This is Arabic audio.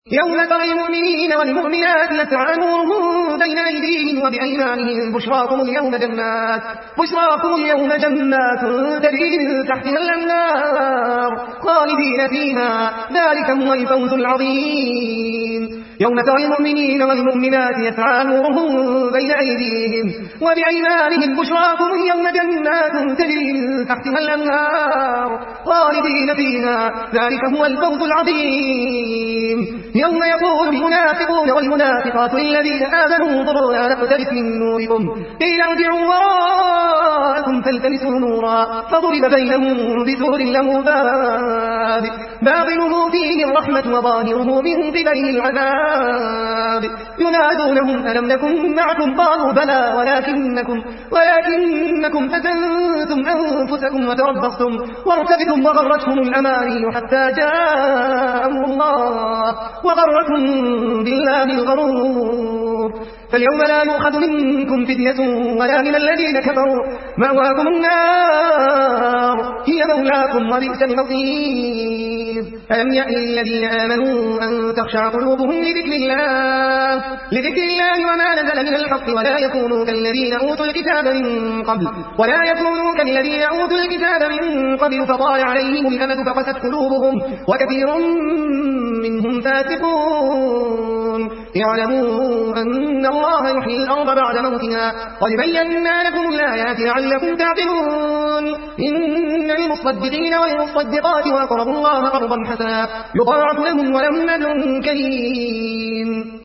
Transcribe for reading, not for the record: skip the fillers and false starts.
يوم ترى المؤمنين والمؤمنات يسعى نورهم بين أيديهم وبأيمانهم بشراكم اليوم جنات تجري من تحتها الأنهار خالدين فيها ذلك هو الفوز العظيم. يوم ترى المؤمنين والمؤمنات يسعى نورهم بين أيديهم وبأيمانهم بشراكم اليوم جنات تجري من تحتها الأنهار خالدين فيها ذلك هو الفوز العظيم. يوم يقول المنافقون والمنافقات للذين آمنوا انظرونا نقتبس من نوركم قيل ارجعوا وراءكم فالتمسوا نورا فضرب بينهم بسور له باب باطنه فيه الرحمة وظاهره من قبله العذاب ينادونهم ألم نكن معكم قالوا بلى ولكنكم فتنتم أنفسكم وتربصتم وارتبتم وغرتكم الأماني حتى جاء أمر الله وغركم بالله الغرور فاليوم لا يؤخذ منكم فدية ولا من الذين كفروا مأواكم النار هي مولاكم وبئس المصير. ألم يأن الذين آمنوا أن تخشع قلوبهم لذكر الله وما نزل من الحق ولا يكونوا كالذين أوتوا الكتاب من قبل فطال عليهم الأمد فقست قلوبهم وكثير منهم فاسقون. يعلموا أن الله يحيي الأرض بعد موتها قد بينا لكم الآيات لعلكم تعقلون. إن المصدقين والمصدقات وأقرضوا الله قرضا حسنا يضاعف لهم ولهم أجر كريم.